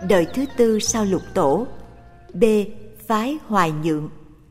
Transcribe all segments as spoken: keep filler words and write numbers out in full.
đời thứ tư sau Lục Tổ. B. Phái Hoài Nhượng.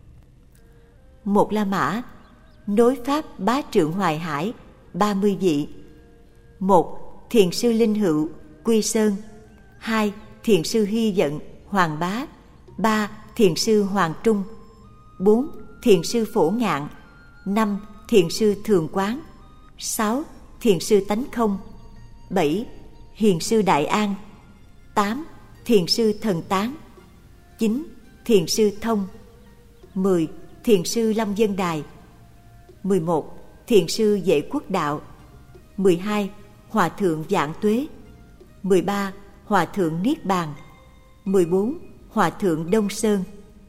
Một La Mã, nối Pháp Bá Trượng Hoài Hải, ba mươi vị. Một. Thiền sư Linh Hữu, Quy Sơn. Hai. Thiền sư Hy Vận, Hoàng Bá. Ba. Thiền sư Hoàng Trung. Bốn. Thiền sư Phổ Ngạn. Năm. Thiền sư Thường Quán. Sáu. Thiền sư Tánh Không. Bảy. Hiền sư Đại An. Tám. Thiền sư Thần Tán. Chín. Thiền sư Thông. Mười. Thiền sư Long Dân Đài. Mười một. Thiền sư Vệ Quốc Đạo. Mười hai. Hòa thượng Vạn Tuế. Mười ba. Hòa thượng Niết Bàn. Mười bốn. Hòa thượng Đông Sơn.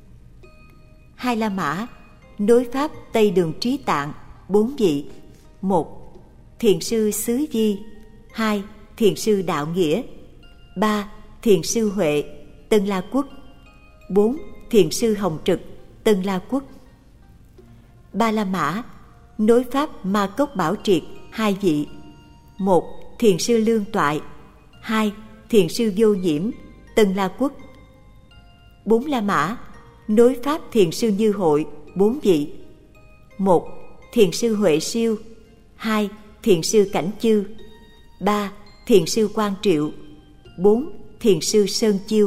Hai La Mã, nối Pháp Tây Đường Trí Tạng, bốn vị. Một. Thiền sư Xứ Di. Hai. Thiền sư Đạo Nghĩa. Ba. Thiền sư Huệ, Tân La Quốc. Bốn. Thiền sư Hồng Trực, Tân La Quốc. Ba La Mã, nối Pháp Ma Cốc Bảo Triệt, hai vị. Một. Thiền sư Lương Toại. Hai. Thiền sư Vô Nhiễm, Tân La Quốc. Bốn La Mã, nối Pháp Thiền sư Như Hội, bốn vị. Một. Thiền sư Huệ Siêu. Hai. Thiền sư Cảnh Chư. Ba. Thiền sư Quang Triệu. Bốn. Thiền sư Sơn Chiêu.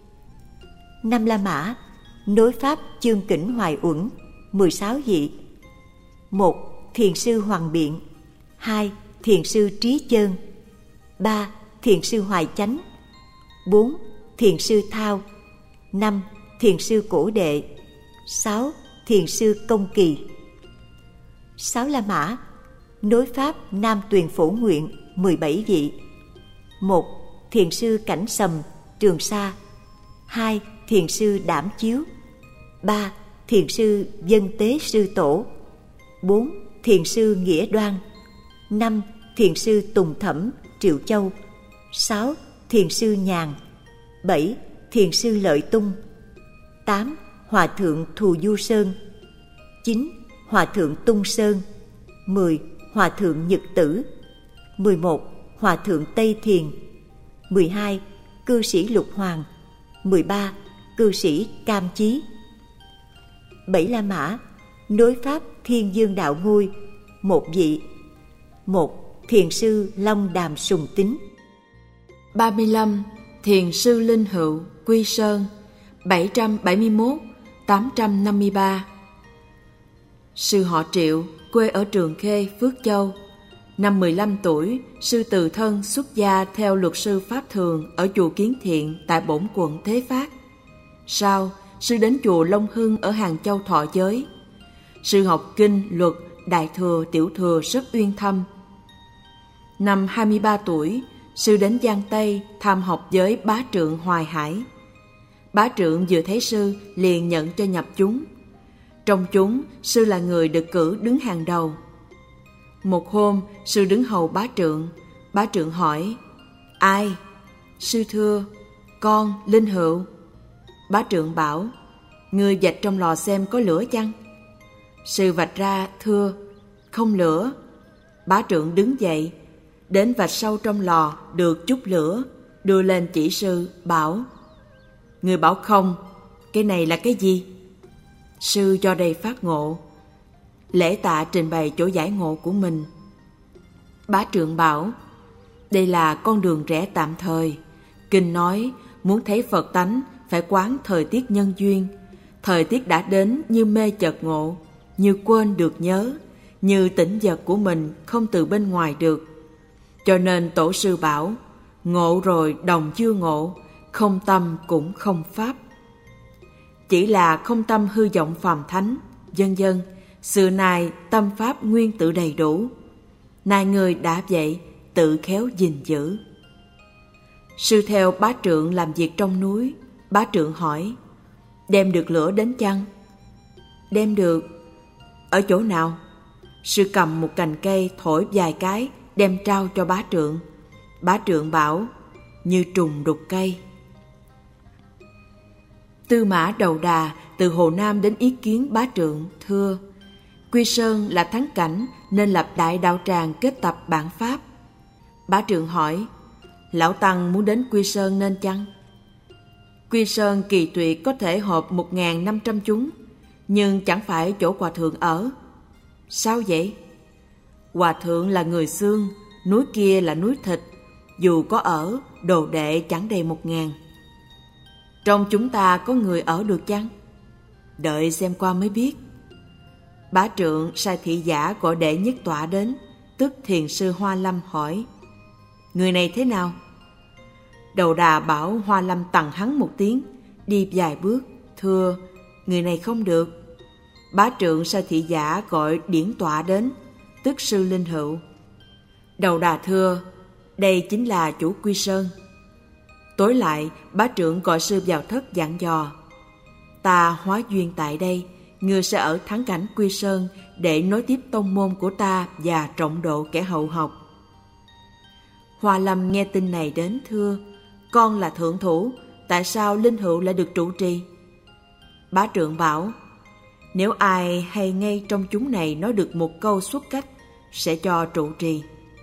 Năm La Mã, nối Pháp Chương Kỉnh Hoài Uẩn, mười sáu vị. Một. Thiền sư Hoàng Biện. Hai. Thiền sư Trí Chơn. Ba. Thiền sư Hoài Chánh. Bốn. Thiền sư Thao. Năm. Thiền sư Cổ Đệ. Sáu. Thiền sư Công Kỳ. Sáu La Mã, nối Pháp Nam Tuyền Phổ Nguyện, mười bảy vị. Một. Thiền sư Cảnh Sầm, Trường Sa. Hai. Thiền sư Đảm Chiếu. Ba. Thiền sư Dân Tế Sư Tổ. Bốn. Thiền sư Nghĩa Đoan. Năm. Thiền sư Tùng Thẩm, Triệu Châu. Sáu. Thiền sư Nhàn. Bảy. Thiền sư Lợi Tung. Tám. Hòa thượng Thù Du Sơn. Chín. Hòa thượng Tung Sơn. Mười. Hòa thượng Nhật Tử. Mười một. Hòa thượng Tây Thiền. Mười hai. Cư sĩ Lục Hoàng. Mười ba. Cư sĩ Cam Chí. Bảy La Mã, nối Pháp Thiên Dương Đạo Ngôi, một vị. Một. Thiền sư Long Đàm Sùng Tính. ba mươi lăm. Thiền sư Linh Hữu, Quy Sơn, bảy trăm bảy mươi mốt đến tám trăm năm mươi ba. Sư họ Triệu, quê ở Trường Khê, Phước Châu. Năm mười lăm tuổi, sư từ thân xuất gia theo luật sư Pháp Thường ở chùa Kiến Thiện tại Bổn Quận Thế Phát. Sau, sư đến chùa Long Hưng ở Hàng Châu thọ giới. Sư học kinh, luật, đại thừa, tiểu thừa rất uyên thâm. Năm hai mươi ba tuổi, sư đến Giang Tây tham học với Bá Trượng Hoài Hải. Bá Trượng vừa thấy sư liền nhận cho nhập chúng. Trong chúng, sư là người được cử đứng hàng đầu. Một hôm, sư đứng hầu Bá Trượng. Bá Trượng hỏi: Ai? Sư thưa: Con Linh Hữu. Bá Trượng bảo: Ngươi vạch trong lò xem có lửa chăng? Sư vạch ra thưa: Không lửa. Bá Trượng đứng dậy, đến vạch sâu trong lò được chút lửa, đưa lên chỉ sư, bảo: Ngươi bảo không, cái này là cái gì? Sư do đây phát ngộ. Lễ tạ trình bày chỗ giải ngộ của mình. Bá Trượng bảo: Đây là con đường rẽ tạm thời. Kinh nói muốn thấy Phật tánh phải quán thời tiết nhân duyên. Thời tiết đã đến như mê chợt ngộ, như quên được nhớ, như tỉnh giật của mình không từ bên ngoài được. Cho nên tổ sư bảo: Ngộ rồi đồng chưa ngộ, không tâm cũng không pháp. Chỉ là không tâm hư vọng phàm thánh, vân vân. Xưa nay tâm pháp nguyên tự đầy đủ. Nay người đã vậy, tự khéo gìn giữ. Sư theo Bá Trượng làm việc trong núi. Bá Trượng hỏi: Đem được lửa đến chăng? Đem được. Ở chỗ nào? Sư cầm một cành cây thổi vài cái, đem trao cho Bá Trượng. Bá Trượng bảo: Như trùng đục cây. Tư Mã Đầu Đà từ Hồ Nam đến ý kiến Bá Trượng, thưa: Quy Sơn là thắng cảnh nên lập đại đạo tràng kết tập bản pháp. Bá Trượng hỏi: Lão Tăng muốn đến Quy Sơn nên chăng? Quy Sơn Kỳ Tuyệt có thể họp một nghìn năm trăm chúng, nhưng chẳng phải chỗ hòa thượng ở. Sao vậy? Hòa thượng là người xương, núi kia là núi thịt, dù có ở, đồ đệ chẳng đầy một ngàn. Trong chúng ta có người ở được chăng? Đợi xem qua mới biết. Bá Trượng sai thị giả gọi Đệ Nhất Tọa đến, tức thiền sư Hoa Lâm, hỏi: người này thế nào? Đầu đà bảo Hoa Lâm tặng hắn một tiếng, đi vài bước, thưa: người này không được. Bá Trượng sai thị giả gọi Điển Tọa đến, tức sư Linh Hữu. Đầu đà thưa: đây chính là chủ Quy Sơn. Tối lại, Bá Trượng gọi sư vào thất dặn dò: ta hóa duyên tại đây, ngươi sẽ ở thắng cảnh Quy Sơn để nối tiếp tông môn của ta và trọng độ kẻ hậu học. Hoa Lâm nghe tin này đến thưa: con là thượng thủ, tại sao Linh Hữu lại được trụ trì? Bá Trượng bảo: nếu ai hay ngay trong chúng này nói được một câu xuất cách, sẽ cho trụ trì.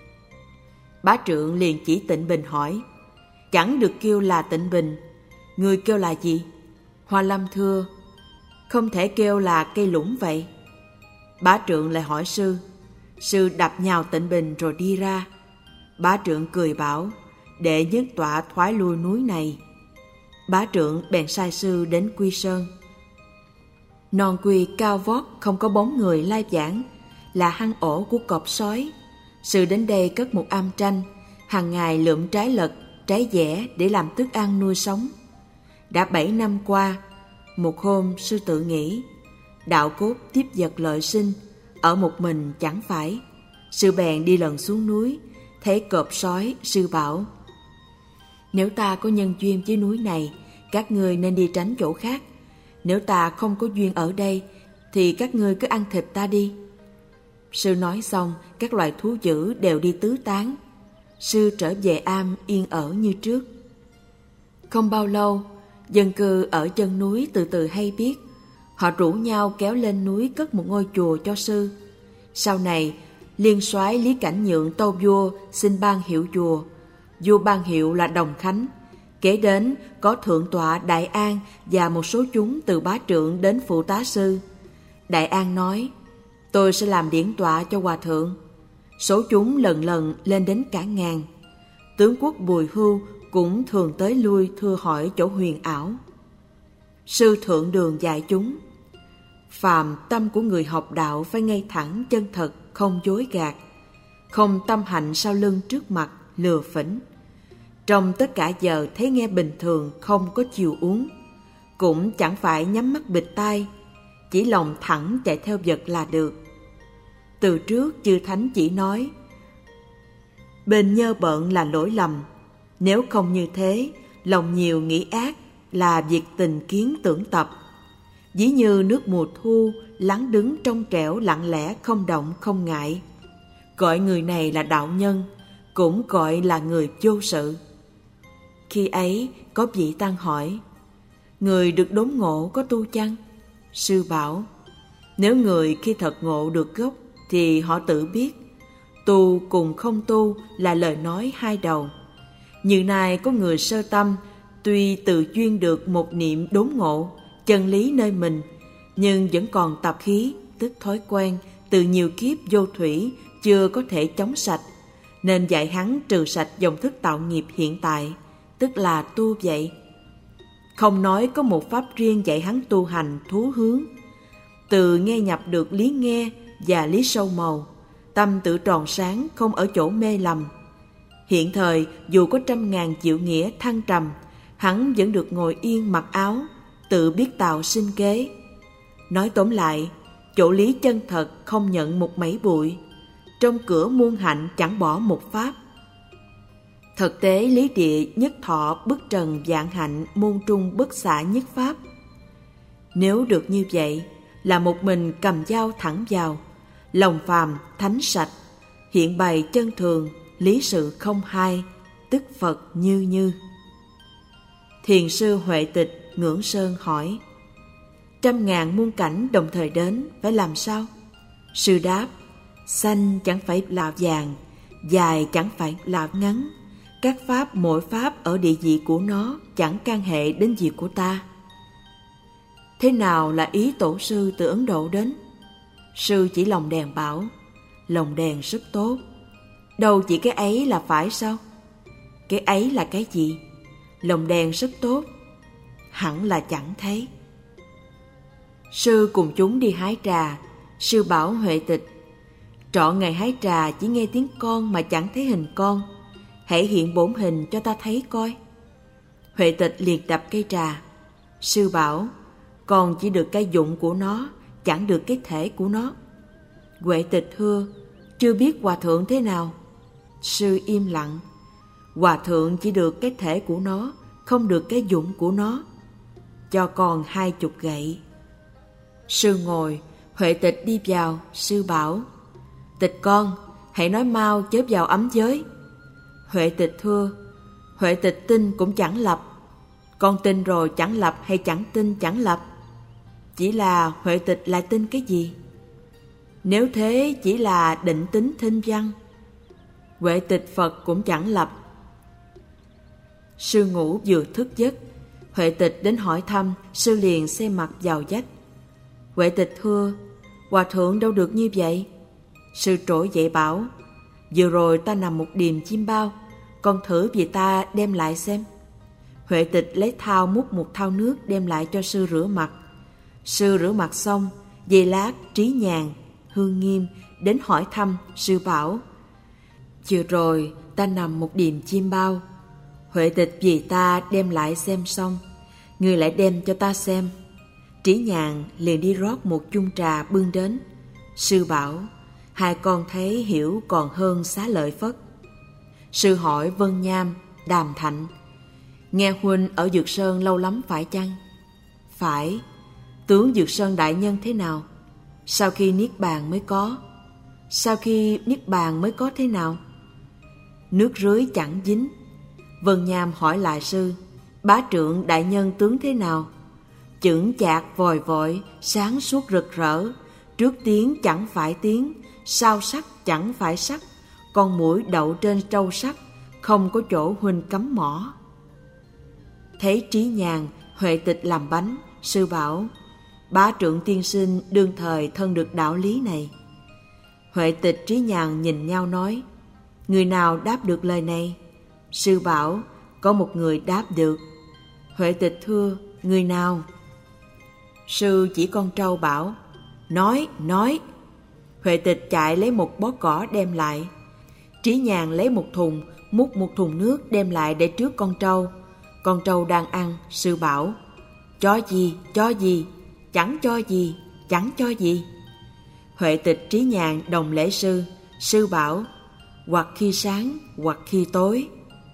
Bá Trượng liền chỉ Tịnh Bình hỏi: chẳng được kêu là Tịnh Bình, người kêu là gì? Hoa Lâm thưa: không thể kêu là cây lũng vậy. Bá Trượng lại hỏi sư. Sư đập nhào Tịnh Bình rồi đi ra. Bá Trượng cười bảo: Đệ Nhất Tọa thoái lui núi này. Bá Trượng bèn sai sư đến Quy Sơn. Non Quy cao vót, không có bóng người lai vãng, là hang ổ của cọp sói. Sư đến đây cất một am tranh, hàng ngày lượm trái lật, trái dẻ để làm thức ăn nuôi sống. Đã bảy năm qua, một hôm sư tự nghĩ, đạo cốt tiếp vật lợi sinh, ở một mình chẳng phải. Sư bèn đi lần xuống núi, thấy cọp sói, sư bảo: nếu ta có nhân duyên với núi này, các ngươi nên đi tránh chỗ khác. Nếu ta không có duyên ở đây, thì các ngươi cứ ăn thịt ta đi. Sư nói xong, các loài thú dữ đều đi tứ tán. Sư trở về am yên ở như trước. Không bao lâu, dân cư ở chân núi từ từ hay biết. Họ rủ nhau kéo lên núi cất một ngôi chùa cho sư. Sau này, Liên soái Lý Cảnh Nhượng tâu vua xin ban hiệu chùa. Vua ban hiệu là Đồng Khánh. Kế đến có Thượng tọa Đại An và một số chúng từ Bá Trượng đến phụ tá sư. Đại An nói: tôi sẽ làm điển tọa cho hòa thượng. Số chúng lần lần lên đến cả ngàn. Tướng quốc Bùi Hưu cũng thường tới lui thưa hỏi chỗ huyền ảo. Sư thượng đường dạy chúng: phàm tâm của người học đạo phải ngay thẳng chân thật, không dối gạt, không tâm hạnh sau lưng trước mặt lừa phỉnh. Trong tất cả giờ thấy nghe bình thường, không có chiều uống, cũng chẳng phải nhắm mắt bịt tai, chỉ lòng thẳng chạy theo vật là được. Từ trước chư thánh chỉ nói bên nhơ bợn là lỗi lầm, nếu không như thế, lòng nhiều nghĩ ác là việc tình kiến tưởng tập. Ví như nước mùa thu lắng đứng trong trẻo lặng lẽ, không động không ngại. Gọi người này là đạo nhân, cũng gọi là người vô sự. Khi ấy có vị tăng hỏi: người được đốn ngộ có tu chăng? Sư bảo: nếu người khi thật ngộ được gốc thì họ tự biết. Tu cùng không tu là lời nói hai đầu. Như nay có người sơ tâm, tuy tự duyên được một niệm đốn ngộ, chân lý nơi mình, nhưng vẫn còn tập khí, tức thói quen, từ nhiều kiếp vô thủy, chưa có thể chống sạch, nên dạy hắn trừ sạch dòng thức tạo nghiệp hiện tại, tức là tu vậy. Không nói có một pháp riêng dạy hắn tu hành thú hướng. Từ nghe nhập được lý nghe và lý sâu màu, tâm tự tròn sáng, không ở chỗ mê lầm. Hiện thời dù có trăm ngàn triệu nghĩa thăng trầm, hắn vẫn được ngồi yên mặc áo, tự biết tạo sinh kế. Nói tóm lại, chỗ lý chân thật không nhận một mảy bụi, trong cửa muôn hạnh chẳng bỏ một pháp. Thực tế lý địa nhất thọ bức trần vạn hạnh, môn trung bất xả nhất pháp. Nếu được như vậy, là một mình cầm dao thẳng vào, lòng phàm thánh sạch, hiện bày chân thường, lý sự không hai, tức Phật như như. Thiền sư Huệ Tịch Ngưỡng Sơn hỏi: trăm ngàn muôn cảnh đồng thời đến, phải làm sao? Sư đáp: xanh chẳng phải là vàng, dài chẳng phải là ngắn, các pháp mỗi pháp ở địa vị của nó chẳng can hệ đến việc của ta. Thế nào là ý tổ sư từ Ấn Độ đến? Sư chỉ lồng đèn bảo, lồng đèn rất tốt. Đâu chỉ cái ấy là phải sao? Cái ấy là cái gì? Lồng đèn rất tốt, hẳn là chẳng thấy. Sư cùng chúng đi hái trà. Sư bảo Huệ Tịch, trọn ngày hái trà chỉ nghe tiếng con mà chẳng thấy hình con. Hãy hiện bổn hình cho ta thấy coi. Huệ Tịch liền đập cây trà. Sư bảo, con chỉ được cái dụng của nó, chẳng được cái thể của nó. Huệ Tịch thưa, chưa biết hòa thượng thế nào? Sư im lặng. Hòa thượng chỉ được cái thể của nó, không được cái dụng của nó. Cho con hai chục gậy. Sư ngồi, Huệ Tịch đi vào. Sư bảo, Tịch con, hãy nói mau chớ vào ấm giới. Huệ Tịch thưa, Huệ Tịch tin cũng chẳng lập. Con tin rồi chẳng lập hay chẳng tin chẳng lập? Chỉ là Huệ Tịch lại tin cái gì? Nếu thế chỉ là định tính thinh văn. Huệ Tịch Phật cũng chẳng lập. Sư ngủ vừa thức giấc. Huệ Tịch đến hỏi thăm. Sư liền xe mặt vào vách. Huệ Tịch thưa, hòa thượng đâu được như vậy? Sư trỗi dậy bảo, vừa rồi ta nằm một điềm chim bao, con thử vì ta đem lại xem. Huệ Tịch lấy thau múc một thau nước đem lại cho sư rửa mặt. Sư rửa mặt xong, giây lát Trí Nhàn, Hương Nghiêm đến hỏi thăm. Sư bảo, vừa rồi ta nằm một điềm chim bao. Huệ Tịch vì ta đem lại xem xong, người lại đem cho ta xem. Trí Nhàn liền đi rót một chung trà bưng đến. Sư bảo, hai con thấy hiểu còn hơn Xá Lợi Phất. Sư hỏi Vân Nham, Đàm Thạnh, nghe huynh ở Dược Sơn lâu lắm phải chăng? Phải. Tướng Dược Sơn đại nhân thế nào? Sau khi niết bàn mới có. Sau khi niết bàn mới có thế nào? Nước rưới chẳng dính. Vân Nham hỏi lại sư, bá trượng đại nhân tướng thế nào? Chững chạc vòi vội, sáng suốt rực rỡ, trước tiếng chẳng phải tiếng, sau sắc chẳng phải sắc, con muỗi đậu trên trâu sắt, không có chỗ huynh cắm mỏ. Thấy Trí Nhàn, Huệ Tịch làm bánh. Sư bảo, bá trượng tiên sinh đương thời thân được đạo lý này. Huệ Tịch Trí Nhàn nhìn nhau nói, người nào đáp được lời này? Sư bảo, có một người đáp được. Huệ Tịch thưa, người nào? Sư chỉ con trâu bảo, nói, nói. Huệ Tịch chạy lấy một bó cỏ đem lại. Trí Nhàn lấy một thùng, múc một thùng nước đem lại để trước con trâu. Con trâu đang ăn. Sư bảo, cho gì, cho gì, chẳng cho gì, chẳng cho gì. Huệ Tịch Trí Nhàn đồng lễ sư. Sư bảo, hoặc khi sáng, hoặc khi tối.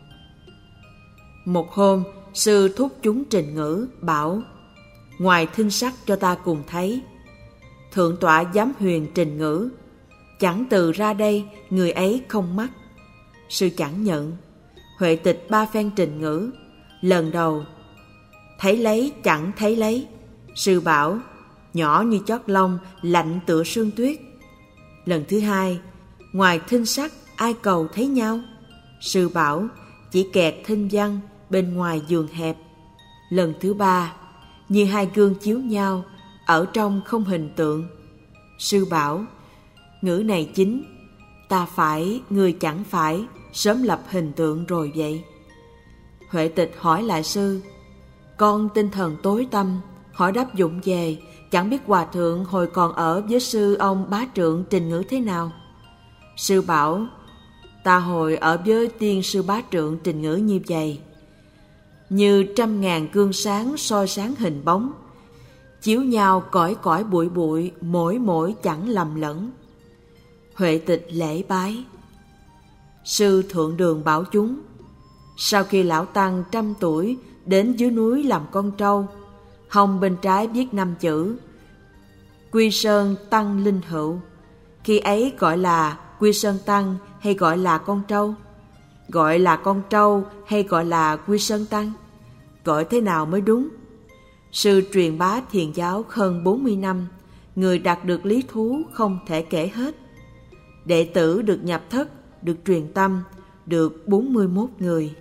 Một hôm, sư thúc chúng trình ngữ, bảo, ngoài thinh sắc cho ta cùng thấy. Thượng tọa giám huyền trình ngữ, chẳng từ ra đây, người ấy không mắc. Sư chẳng nhận. Huệ Tịch ba phen trình ngữ. Lần đầu, thấy lấy chẳng thấy lấy. Sư bảo, nhỏ như chót lông, lạnh tựa sương tuyết. Lần thứ hai, ngoài thinh sắc ai cầu thấy nhau? Sư bảo, chỉ kẹt thinh văn bên ngoài giường hẹp. Lần thứ ba, như hai gương chiếu nhau, ở trong không hình tượng. Sư bảo, ngữ này chính, ta phải, người chẳng phải, sớm lập hình tượng rồi vậy. Huệ Tịch hỏi lại sư, con tinh thần tối tâm, hỏi đáp dụng về, chẳng biết hòa thượng hồi còn ở với sư ông bá trượng trình ngữ thế nào? Sư bảo, ta hồi ở với tiên sư bá trượng trình ngữ như vậy, như trăm ngàn gương sáng soi sáng hình bóng, chiếu nhau cõi cõi bụi bụi, mỗi mỗi chẳng lầm lẫn. Huệ Tịch lễ bái. Sư thượng đường bảo chúng, sau khi lão tăng trăm tuổi đến dưới núi làm con trâu, hông bên trái viết năm chữ Quy Sơn Tăng Linh Hữu. Khi ấy gọi là Quy Sơn Tăng hay gọi là con trâu? Gọi là con trâu hay gọi là Quy Sơn Tăng? Gọi thế nào mới đúng? Sư truyền bá thiền giáo hơn bốn mươi năm, người đạt được lý thú không thể kể hết. Đệ tử được nhập thất, được truyền tâm, được bốn mươi mốt người.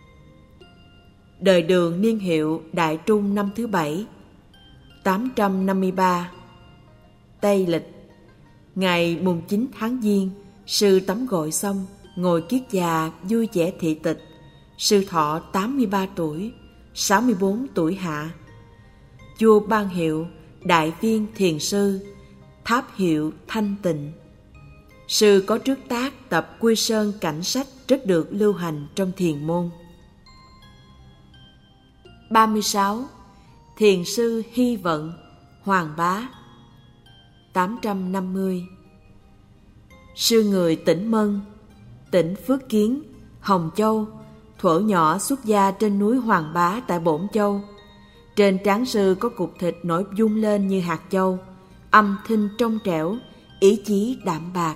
Đời Đường niên hiệu Đại Trung năm thứ bảy, tám trăm năm mươi ba. Tây lịch, ngày mùng chín tháng Giêng, sư tắm gội xong, ngồi kiết già vui vẻ thị tịch. Sư thọ tám mươi ba tuổi, sáu mươi bốn tuổi hạ. Vua ban hiệu Đại Viên Thiền Sư, tháp hiệu Thanh Tịnh. Sư có trước tác tập Quy Sơn Cảnh Sách rất được lưu hành trong thiền môn. ba mươi sáu. Thiền sư Hy Vận, Hoàng Bá, tám trăm năm mươi. Sư người tỉnh Mân, tỉnh Phước Kiến, Hồng Châu, thuở nhỏ xuất gia trên núi Hoàng Bá tại Bổn Châu. Trên trán sư có cục thịt nổi dung lên như hạt châu, âm thanh trong trẻo, ý chí đạm bạc.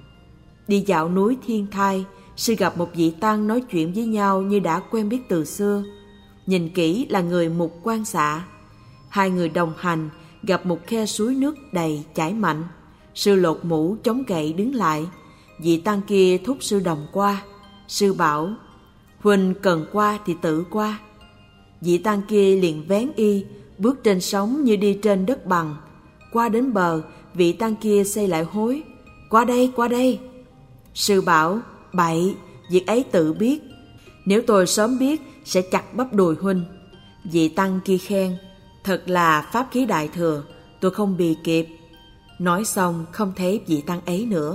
Đi dạo núi Thiên Thai, sư gặp một vị tăng nói chuyện với nhau như đã quen biết từ xưa. Nhìn kỹ là người Mục Quan Xạ. Hai người đồng hành, gặp một khe suối nước đầy chảy mạnh. Sư lột mũ chống gậy đứng lại. Vị tăng kia thúc sư đồng qua. Sư bảo, huynh cần qua thì tự qua. Vị tăng kia liền vén y, bước trên sóng như đi trên đất bằng. Qua đến bờ, vị tăng kia xây lại hối, qua đây, qua đây. Sư bảo, bậy, việc ấy tự biết. Nếu tôi sớm biết, sẽ chặt bắp đùi huynh. Vị tăng kia khen, thật là pháp khí đại thừa, tôi không bì kịp. Nói xong không thấy vị tăng ấy nữa.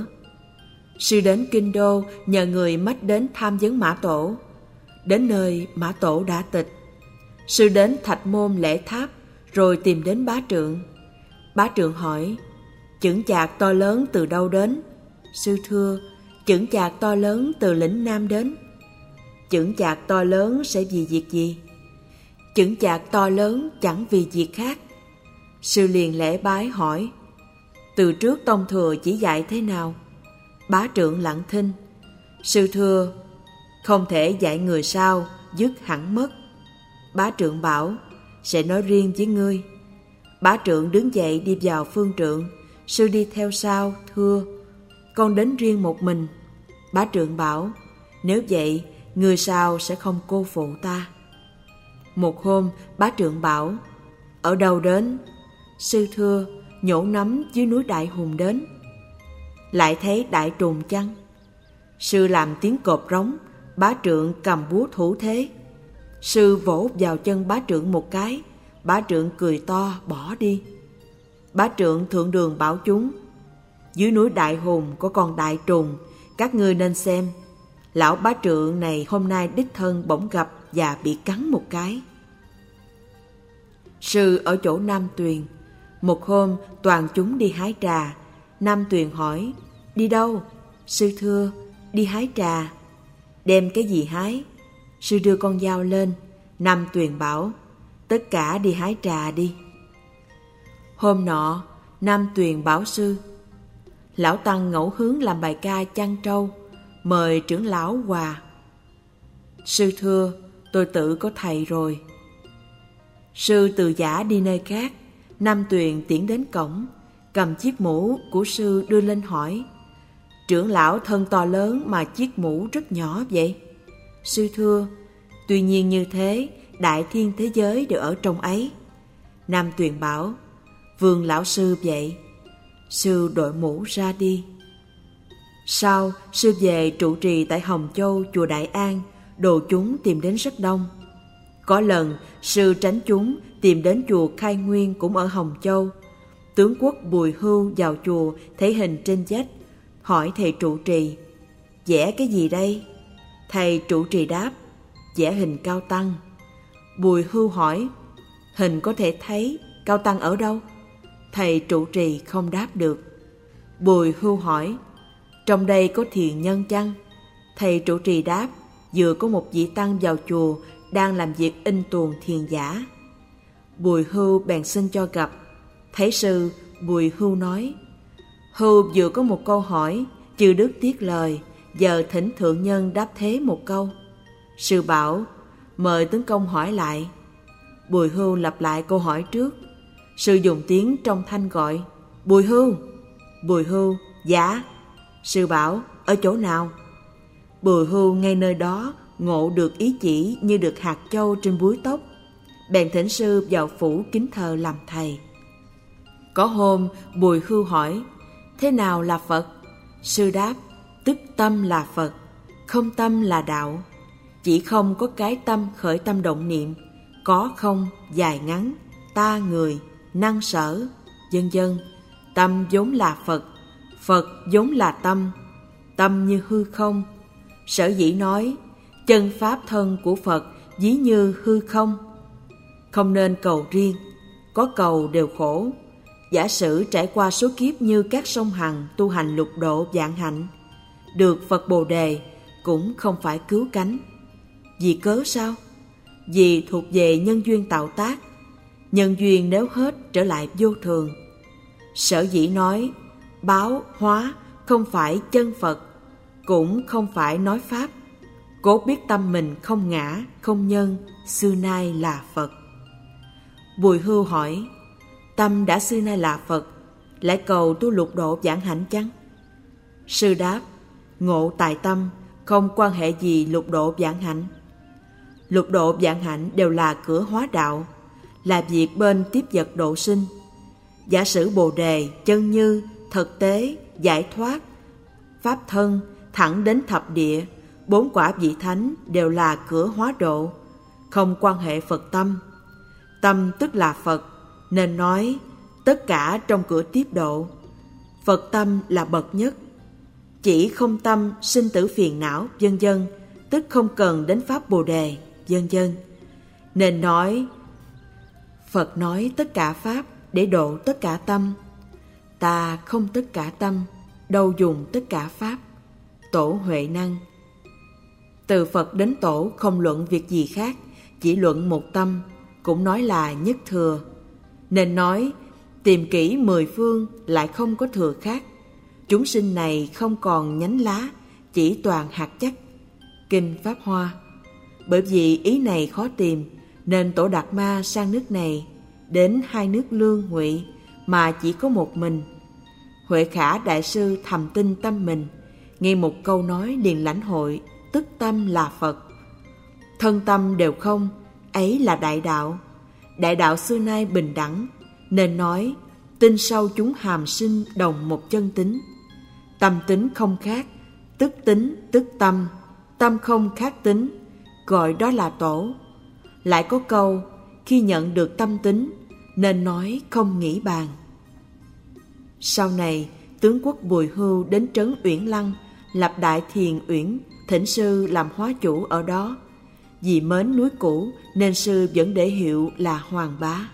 Sư đến Kinh Đô nhờ người mách đến tham vấn Mã Tổ. Đến nơi Mã Tổ đã tịch. Sư đến Thạch Môn lễ tháp, rồi tìm đến Bá Trượng. Bá Trượng hỏi, chững chạc to lớn từ đâu đến? Sư thưa, chững chạc to lớn từ lĩnh Nam đến. Chững chạc to lớn sẽ vì việc gì? Chững chạc to lớn chẳng vì việc khác. Sư liền lễ bái hỏi, từ trước Tông Thừa chỉ dạy thế nào? Bá Trượng lặng thinh. Sư thưa, không thể dạy người sau, dứt hẳn mất. Bá Trượng bảo, sẽ nói riêng với ngươi. Bá Trượng đứng dậy đi vào phương trượng. Sư đi theo sau, thưa, con đến riêng một mình. Bá Trượng bảo, nếu vậy, người sau sẽ không cô phụ ta. Một hôm, Bá Trượng bảo, ở đâu đến? Sư thưa, nhổ nấm dưới núi Đại Hùng đến. Lại thấy đại trùng chăng? Sư làm tiếng cọp rống. Bá Trượng cầm búa thủ thế. Sư vỗ vào chân Bá Trượng một cái. Bá Trượng cười to bỏ đi. Bá Trượng thượng đường bảo chúng, dưới núi Đại Hùng có con đại trùng, các ngươi nên xem. Lão Bá Trượng này hôm nay đích thân bỗng gặp và bị cắn một cái. Sư ở chỗ Nam Tuyền. Một hôm toàn chúng đi hái trà. Nam Tuyền hỏi, đi đâu? Sư thưa, đi hái trà. Đem cái gì hái? Sư đưa con dao lên. Nam Tuyền bảo, tất cả đi hái trà đi. Hôm nọ, Nam Tuyền bảo sư, lão tăng ngẫu hứng làm bài ca chăn trâu, mời trưởng lão hòa. Sư thưa, tôi tự có thầy rồi. Sư từ giả đi nơi khác. Nam Tuyền tiễn đến cổng, cầm chiếc mũ của sư đưa lên hỏi, trưởng lão thân to lớn mà chiếc mũ rất nhỏ vậy? Sư thưa, tuy nhiên như thế, đại thiên thế giới đều ở trong ấy. Nam Tuyền bảo, Vương lão sư vậy. Sư đội mũ ra đi. Sau, sư về trụ trì tại Hồng Châu, chùa Đại An, đồ chúng tìm đến rất đông. Có lần, sư tránh chúng tìm đến chùa Khai Nguyên cũng ở Hồng Châu. Tướng quốc Bùi Hưu vào chùa thấy hình trên vách, hỏi thầy trụ trì, vẽ cái gì đây? Thầy trụ trì đáp, vẽ hình Cao Tăng. Bùi Hưu hỏi, hình có thể thấy, Cao Tăng ở đâu? Thầy trụ trì không đáp được. Bùi Hưu hỏi, trong đây có thiền nhân chăng? Thầy trụ trì đáp, vừa có một vị tăng vào chùa đang làm việc in tuồng thiền giả. Bùi Hưu bèn xin cho gặp. Thấy sư, Bùi Hưu nói, Hưu vừa có một câu hỏi, chư đức tiếc lời, giờ thỉnh thượng nhân đáp thế một câu. Sư bảo, mời tướng công hỏi lại. Bùi Hưu lặp lại câu hỏi trước. Sư dùng tiếng trong thanh gọi, Bùi Hưu. Bùi Hưu, dạ. Sư bảo, ở chỗ nào? Bùi Hưu ngay nơi đó ngộ được ý chỉ như được hạt châu trên búi tóc, bèn thỉnh sư vào phủ kính thờ làm thầy. Có hôm Bùi Hưu hỏi: thế nào là Phật? Sư đáp: tức tâm là Phật, không tâm là đạo. Chỉ không có cái tâm khởi tâm động niệm, có không, dài ngắn, ta người, năng sở, vân vân. Tâm vốn là Phật, Phật vốn là tâm, tâm như hư không. Sở dĩ nói chân pháp thân của Phật ví như hư không. Không nên cầu riêng, có cầu đều khổ. Giả sử trải qua số kiếp như các sông Hằng tu hành lục độ vạn hạnh, được Phật Bồ Đề cũng không phải cứu cánh. Vì cớ sao? Vì thuộc về nhân duyên tạo tác. Nhân duyên nếu hết trở lại vô thường. Sở dĩ nói báo hóa không phải chân Phật, cũng không phải nói Pháp. Cốt biết tâm mình không ngã, không nhân, xưa nay là Phật. Bùi Hưu hỏi: tâm đã xưa nay là Phật, lại cầu tu lục độ vãng hạnh chăng? Sư đáp: ngộ tại tâm, không quan hệ gì lục độ vãng hạnh. Lục độ vãng hạnh đều là cửa hóa đạo, là việc bên tiếp vật độ sinh. Giả sử Bồ Đề, chân như, thực tế, giải thoát, pháp thân, thẳng đến thập địa, bốn quả vị thánh đều là cửa hóa độ, không quan hệ Phật tâm. Tâm tức là Phật, nên nói tất cả trong cửa tiếp độ. Phật tâm là bậc nhất. Chỉ không tâm sinh tử phiền não, vân vân, tức không cần đến pháp Bồ Đề, vân vân. Nên nói Phật nói tất cả pháp để độ tất cả tâm. Ta không tất cả tâm, đâu dùng tất cả pháp. Tổ Huệ Năng. Từ Phật đến Tổ không luận việc gì khác, chỉ luận một tâm, cũng nói là nhất thừa. Nên nói tìm kỹ mười phương lại không có thừa khác. Chúng sinh này không còn nhánh lá, chỉ toàn hạt chắc. Kinh Pháp Hoa. Bởi vì ý này khó tìm, nên Tổ Đạt Ma sang nước này, đến hai nước Lương, Ngụy mà chỉ có một mình. Huệ Khả Đại Sư thầm tin tâm mình, nghe một câu nói liền lãnh hội, tức tâm là Phật. Thân tâm đều không, ấy là đại đạo. Đại đạo xưa nay bình đẳng, nên nói tinh sâu chúng hàm sinh đồng một chân tính. Tâm tính không khác, tức tính tức tâm, tâm không khác tính, gọi đó là tổ. Lại có câu, khi nhận được tâm tính, nên nói không nghĩ bàn. Sau này, tướng quốc Bùi Hưu đến trấn Uyển Lăng, lập Đại Thiền Uyển, thỉnh sư làm hóa chủ ở đó. Vì mến núi cũ, nên sư vẫn để hiệu là Hoàng Bá.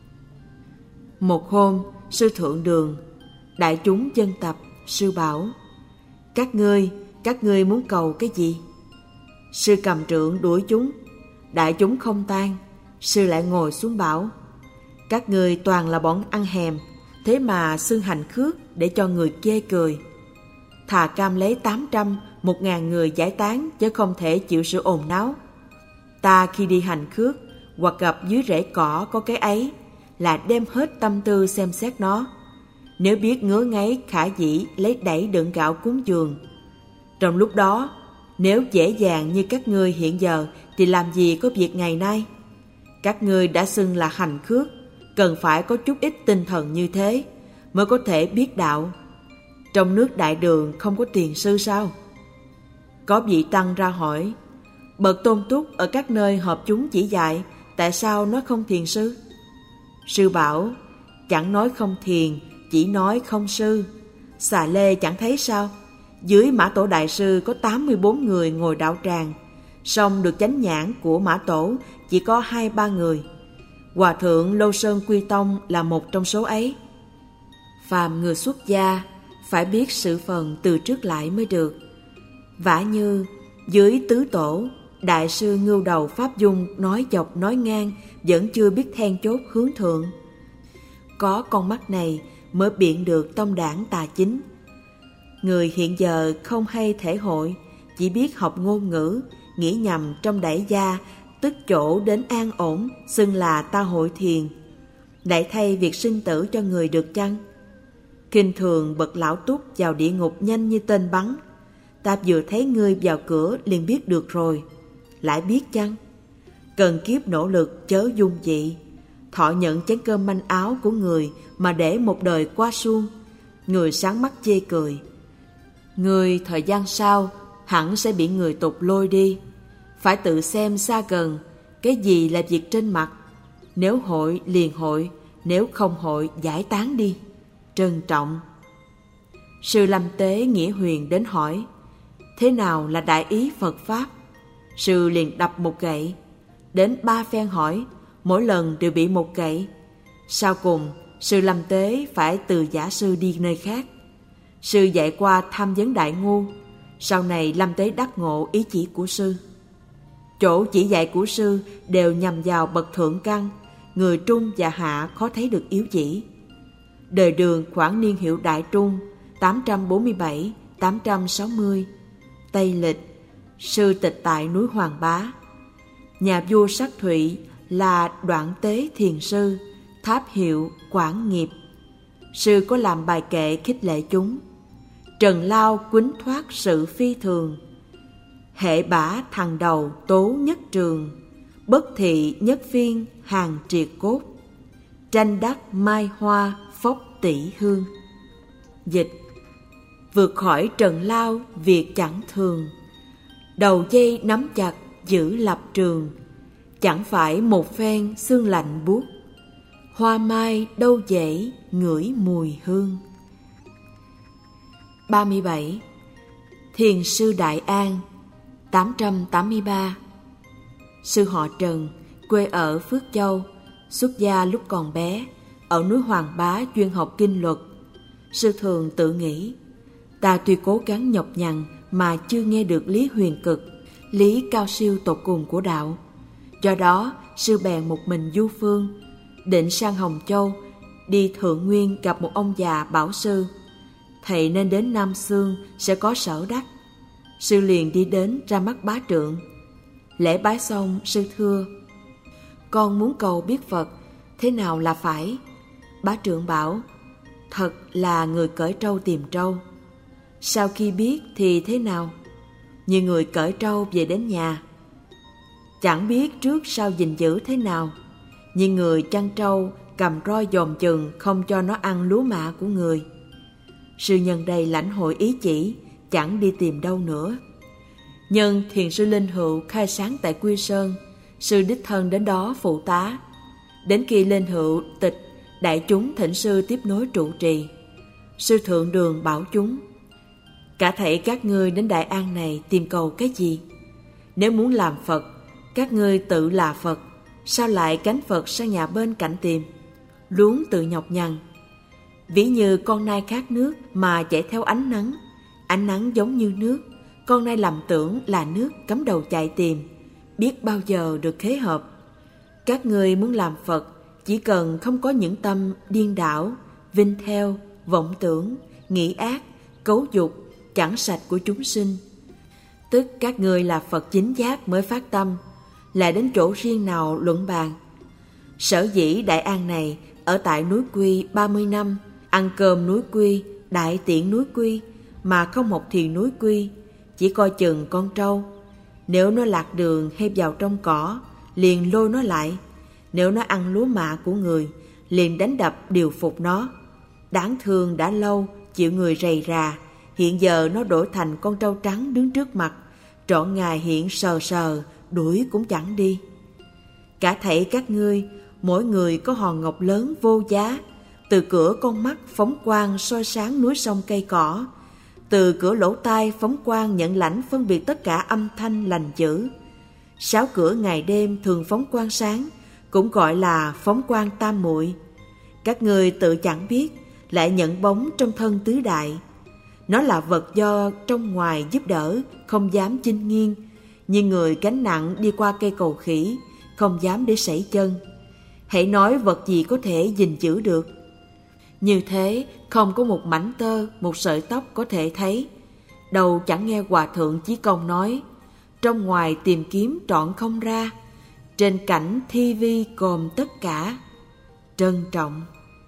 Một hôm, sư thượng đường, đại chúng dân tập, sư bảo: các ngươi, các ngươi muốn cầu cái gì? Sư cầm trượng đuổi chúng, đại chúng không tan. Sư lại ngồi xuống bảo: các ngươi toàn là bọn ăn hèm, thế mà xưng hành khước để cho người chê cười. Thà cam lấy tám trăm, một ngàn người giải tán, chứ không thể chịu sự ồn náo. Ta khi đi hành khước, hoặc gặp dưới rễ cỏ có cái ấy, là đem hết tâm tư xem xét nó. Nếu biết ngứa ngáy khả dĩ lấy đẩy đựng gạo cúng dường. Trong lúc đó, nếu dễ dàng như các ngươi hiện giờ, thì làm gì có việc ngày nay. Các ngươi đã xưng là hành khước, cần phải có chút ít tinh thần như thế, mới có thể biết đạo. Trong nước Đại Đường không có tiền sư sao? Có vị tăng ra hỏi: bậc tôn túc ở các nơi họp chúng chỉ dạy, tại sao nói không thiền sư? Sư bảo: chẳng nói không thiền, chỉ nói không sư. Xà Lê chẳng thấy sao? Dưới Mã Tổ Đại Sư có tám mươi bốn người ngồi đạo tràng, song được chánh nhãn của Mã Tổ chỉ có hai ba người. Hòa thượng Lô Sơn Quy Tông là một trong số ấy. Phàm người xuất gia phải biết sự phần từ trước lại mới được. Vả như dưới tứ tổ, Đại sư Ngưu Đầu Pháp Dung nói dọc nói ngang, vẫn chưa biết then chốt hướng thượng. Có con mắt này mới biện được tông đảng tà chính. Người hiện giờ không hay thể hội, chỉ biết học ngôn ngữ, nghĩ nhầm trong đẩy gia, tức chỗ đến an ổn, xưng là ta hội thiền. Lại thay việc sinh tử cho người được chăng? Kinh thường bậc lão túc vào địa ngục nhanh như tên bắn. ta vừa thấy ngươi vào cửa liền biết được rồi. Lại biết chăng? Cần kiếp nỗ lực chớ dung dị. Thọ nhận chén cơm manh áo của người mà để một đời qua suông. Người sáng mắt chê cười. Người thời gian sau hẳn sẽ bị người tục lôi đi. Phải tự xem xa gần, cái gì là việc trên mặt. Nếu hội liền hội, nếu không hội giải tán đi. Trân trọng. Sư Lâm Tế Nghĩa Huyền đến hỏi, thế nào là đại ý Phật Pháp? Sư liền đập một gậy. Đến ba phen hỏi, mỗi lần đều bị một gậy. Sau cùng, sư Lâm Tế phải từ giả sư đi nơi khác. Sư dạy qua tham vấn đại ngu. Sau này Lâm Tế đắc ngộ ý chỉ của sư. Chỗ chỉ dạy của sư đều nhằm vào bậc thượng căn, người trung và hạ khó thấy được yếu chỉ. Đời Đường khoảng niên hiệu Đại Trung tám trăm bốn mươi bảy đến tám trăm sáu mươi. Tây Lịch, sư tịch tại núi Hoàng Bá. Nhà vua Sắc Thụy là Đoạn Tế Thiền Sư, tháp hiệu Quảng Nghiệp. Sư có làm bài kệ khích lệ chúng. Trần lao quýnh thoát sự phi thường, hệ bả thằng đầu tố nhất trường, bất thị nhất phiên hàng triệt cốt, tranh đắc mai hoa phốc tỷ hương. Dịch: vượt khỏi trần lao việc chẳng thường, đầu dây nắm chặt giữ lập trường, chẳng phải một phen xương lạnh buốt, hoa mai đâu dễ ngửi mùi hương. ba mươi bảy. Thiền sư Đại An tám trăm tám mươi ba. Sư họ Trần, quê ở Phước Châu, xuất gia lúc còn bé, ở núi Hoàng Bá chuyên học kinh luật. Sư thường tự nghĩ, ta tuy cố gắng nhọc nhằn mà chưa nghe được lý huyền cực, lý cao siêu tột cùng của đạo. Do đó, sư bèn một mình du phương, định sang Hồng Châu, đi Thượng Nguyên gặp một ông già bảo sư. Thầy nên đến Nam Xương sẽ có sở đắc. Sư liền đi đến ra mắt bá trượng. Lễ bái xong, sư thưa, con muốn cầu biết Phật, thế nào là phải? Bá trượng bảo, thật là người cởi trâu tìm trâu. Sau khi biết thì thế nào? Như người cởi trâu về đến nhà, chẳng biết trước sau gìn giữ thế nào. Như người chăn trâu cầm roi dòm chừng không cho nó ăn lúa mạ của người. Sư nhân đây lãnh hội ý chỉ, chẳng đi tìm đâu nữa. Nhân thiền sư Linh Hữu khai sáng tại Quy Sơn, sư đích thân đến đó phụ tá. Đến khi Linh Hữu tịch, đại chúng thỉnh sư tiếp nối trụ trì. Sư thượng đường bảo chúng, cả thảy các ngươi đến Đại An này tìm cầu cái gì? Nếu muốn làm Phật, các ngươi tự là Phật, sao lại cánh Phật sang nhà bên cạnh tìm? Luống tự nhọc nhằn. Ví như con nai khát nước mà chạy theo ánh nắng, ánh nắng giống như nước, con nai lầm tưởng là nước cắm đầu chạy tìm, biết bao giờ được khế hợp. Các ngươi muốn làm Phật, chỉ cần không có những tâm điên đảo, vinh theo, vọng tưởng, nghĩ ác, cấu dục, chẳng sạch của chúng sinh. Tức các ngươi là Phật chính giác mới phát tâm, lại đến chỗ riêng nào luận bàn. Sở dĩ Đại An này ở tại núi Quy ba mươi năm, ăn cơm núi Quy, đại tiện núi Quy, mà không học thiền núi Quy, chỉ coi chừng con trâu. Nếu nó lạc đường hay vào trong cỏ, liền lôi nó lại. Nếu nó ăn lúa mạ của người, liền đánh đập điều phục nó. Đáng thương đã lâu, chịu người rầy rà, hiện giờ nó đổi thành con trâu trắng đứng trước mặt, trọn ngày hiện sờ sờ, đuổi cũng chẳng đi. Cả thảy các ngươi, mỗi người có hòn ngọc lớn vô giá, từ cửa con mắt phóng quang soi sáng núi sông cây cỏ, từ cửa lỗ tai phóng quang nhận lãnh phân biệt tất cả âm thanh lành dữ. Sáu cửa ngày đêm thường phóng quang sáng, cũng gọi là phóng quang tam muội. Các ngươi tự chẳng biết, lại nhận bóng trong thân tứ đại. Nó là vật do trong ngoài giúp đỡ, không dám chinh nghiêng, như người gánh nặng đi qua cây cầu khỉ, không dám để sẩy chân. Hãy nói vật gì có thể gìn giữ được. Như thế, không có một mảnh tơ, một sợi tóc có thể thấy. Đầu chẳng nghe Hòa Thượng Chí Công nói, trong ngoài tìm kiếm trọn không ra, trên cảnh thi vi gồm tất cả. Trân trọng.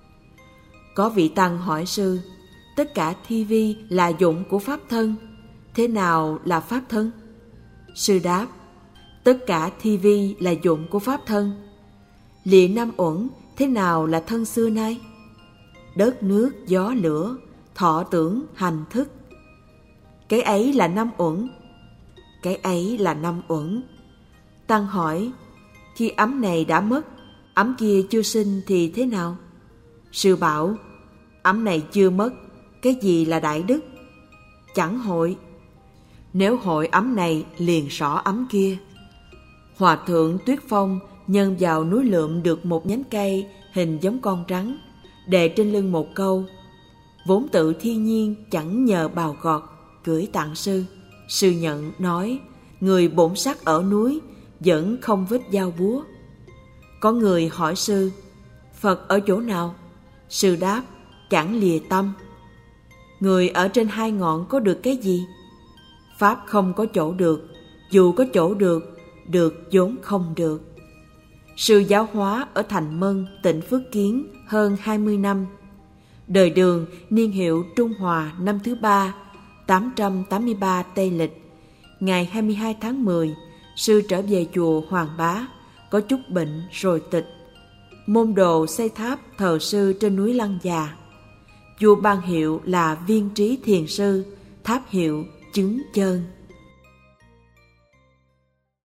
Có vị tăng hỏi sư, tất cả thi vi là dụng của pháp thân, thế nào là pháp thân? Sư đáp, tất cả thi vi là dụng của pháp thân. Lìa năm uẩn, thế nào là thân xưa nay? Đất nước, gió lửa, thọ tưởng, hành thức. Cái ấy là năm uẩn. Cái ấy là năm uẩn. Tăng hỏi, khi ấm này đã mất, ấm kia chưa sinh thì thế nào? Sư bảo, ấm này chưa mất, cái gì là đại đức? Chẳng hội. Nếu hội ấm này liền xỏ ấm kia. Hòa thượng Tuyết Phong nhân vào núi Lượm được một nhánh cây hình giống con trắng, đề trên lưng một câu, vốn tự thiên nhiên chẳng nhờ bào gọt, gửi tặng sư. Sư nhận nói, người bổn sắc ở núi vẫn không vết dao búa. Có người hỏi sư, Phật ở chỗ nào? Sư đáp, chẳng lìa tâm. Người ở trên hai ngọn có được cái gì? Pháp không có chỗ được, dù có chỗ được, được vốn không được. Sư giáo hóa ở Thành Mân, tỉnh Phước Kiến hơn hai mươi năm. Đời Đường, niên hiệu Trung Hòa năm thứ ba, tám trăm tám mươi ba Tây Lịch. Ngày hai mươi hai tháng mười, sư trở về chùa Hoàng Bá, có chút bệnh rồi tịch. Môn đồ xây tháp thờ sư trên núi Lăng Già. Vua ban hiệu là Viên Trí Thiền Sư, tháp hiệu Chứng Chơn.